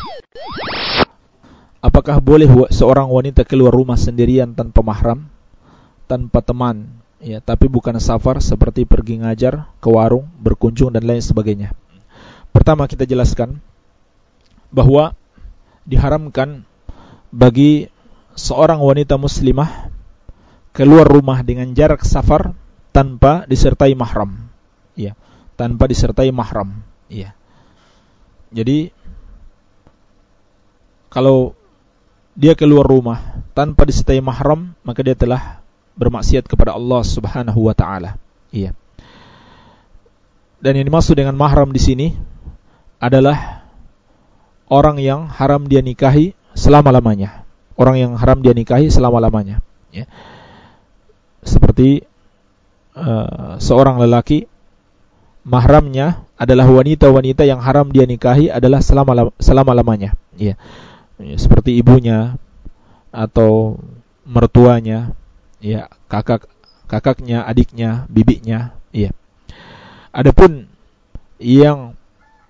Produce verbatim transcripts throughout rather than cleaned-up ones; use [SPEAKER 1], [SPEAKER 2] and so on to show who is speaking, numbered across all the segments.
[SPEAKER 1] Apakah boleh seorang wanita keluar rumah sendirian tanpa mahram, tanpa teman, ya, tapi bukan safar seperti pergi ngajar, ke warung, berkunjung dan lain sebagainya? Pertama kita jelaskan bahwa diharamkan bagi seorang wanita muslimah keluar rumah dengan jarak safar tanpa disertai mahram, ya, tanpa disertai mahram, ya. Jadi kalau dia keluar rumah tanpa disertai mahram, maka dia telah bermaksiat kepada Allah Subhanahu wa taala. Iya. Dan yang dimaksud dengan mahram di sini adalah orang yang haram dia nikahi selama-lamanya. Orang yang haram dia nikahi selama-lamanya, ya. Seperti uh, seorang lelaki, mahramnya adalah wanita-wanita yang haram dia nikahi adalah selama selama-lamanya, ya. Seperti ibunya atau mertuanya, ya, kakak kakaknya, adiknya, bibinya, ya. Adapun yang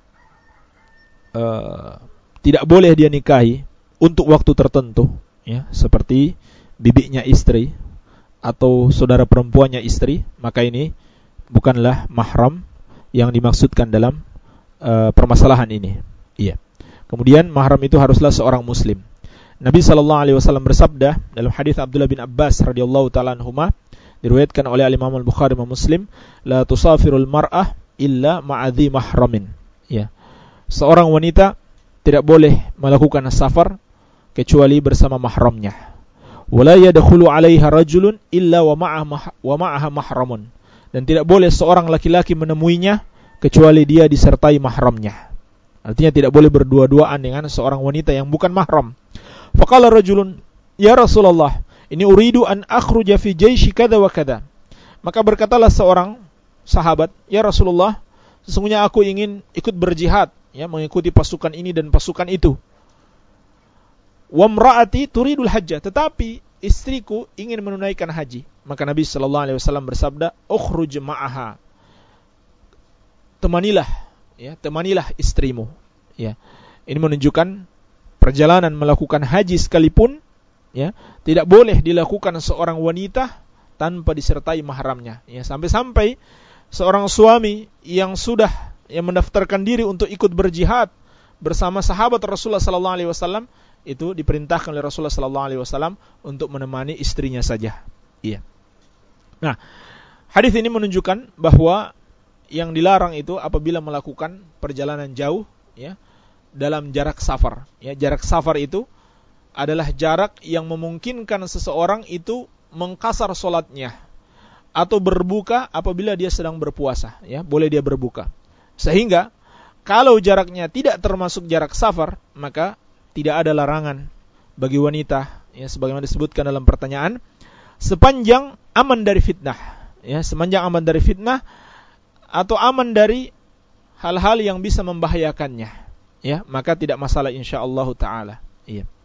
[SPEAKER 1] uh, tidak boleh dia nikahi untuk waktu tertentu, ya, seperti bibinya istri atau saudara perempuannya istri, maka ini bukanlah mahram yang dimaksudkan dalam uh, permasalahan ini, iya. Kemudian mahram itu haruslah seorang muslim. Nabi sallallahu alaihi wasallam bersabda dalam hadis Abdullah bin Abbas radhiyallahu taala anhuma, diriwayatkan oleh Imam Al-Bukhari dan Muslim, la tusafirul mar'ah illa ma'adhi mahramin, ya. Seorang wanita tidak boleh melakukan safar kecuali bersama mahramnya. Wala yadkhulu 'alaiha rajulun illa wa ma'ah wa ma'aha mahramun. Dan tidak boleh seorang laki-laki menemuinya kecuali dia disertai mahramnya. Artinya tidak boleh berdua-duaan dengan seorang wanita yang bukan mahram. Faqala rajulun, ya Rasulullah, ini uridu an akhruja fi jaishi kada wa kada. Maka berkatalah seorang sahabat, ya Rasulullah, sesungguhnya aku ingin ikut berjihad, ya, mengikuti pasukan ini dan pasukan itu. Wa imraati turidul hajjah, tetapi istriku ingin menunaikan haji. Maka Nabi sallallahu alaihi wasallam bersabda, ukhruj ma'aha. Temanilah, ya, temanilah istrimu, ya. Ini menunjukkan perjalanan melakukan haji sekalipun, ya, tidak boleh dilakukan seorang wanita tanpa disertai mahramnya, ya. Sampai-sampai seorang suami yang sudah yang mendaftarkan diri untuk ikut berjihad bersama sahabat Rasulullah sallallahu alaihi wasallam itu diperintahkan oleh Rasulullah sallallahu alaihi wasallam untuk menemani istrinya saja, iya. Nah, hadis ini menunjukkan bahwa yang dilarang itu apabila melakukan perjalanan jauh, ya, dalam jarak safar, ya. Jarak safar itu adalah jarak yang memungkinkan seseorang itu mengqasar salatnya atau berbuka apabila dia sedang berpuasa, ya, boleh dia berbuka. Sehingga kalau jaraknya tidak termasuk jarak safar, maka tidak ada larangan bagi wanita, ya, sebagaimana disebutkan dalam pertanyaan, sepanjang aman dari fitnah, ya, sepanjang aman dari fitnah atau aman dari hal-hal yang bisa membahayakannya, ya, maka tidak masalah insyaallah taala, iya.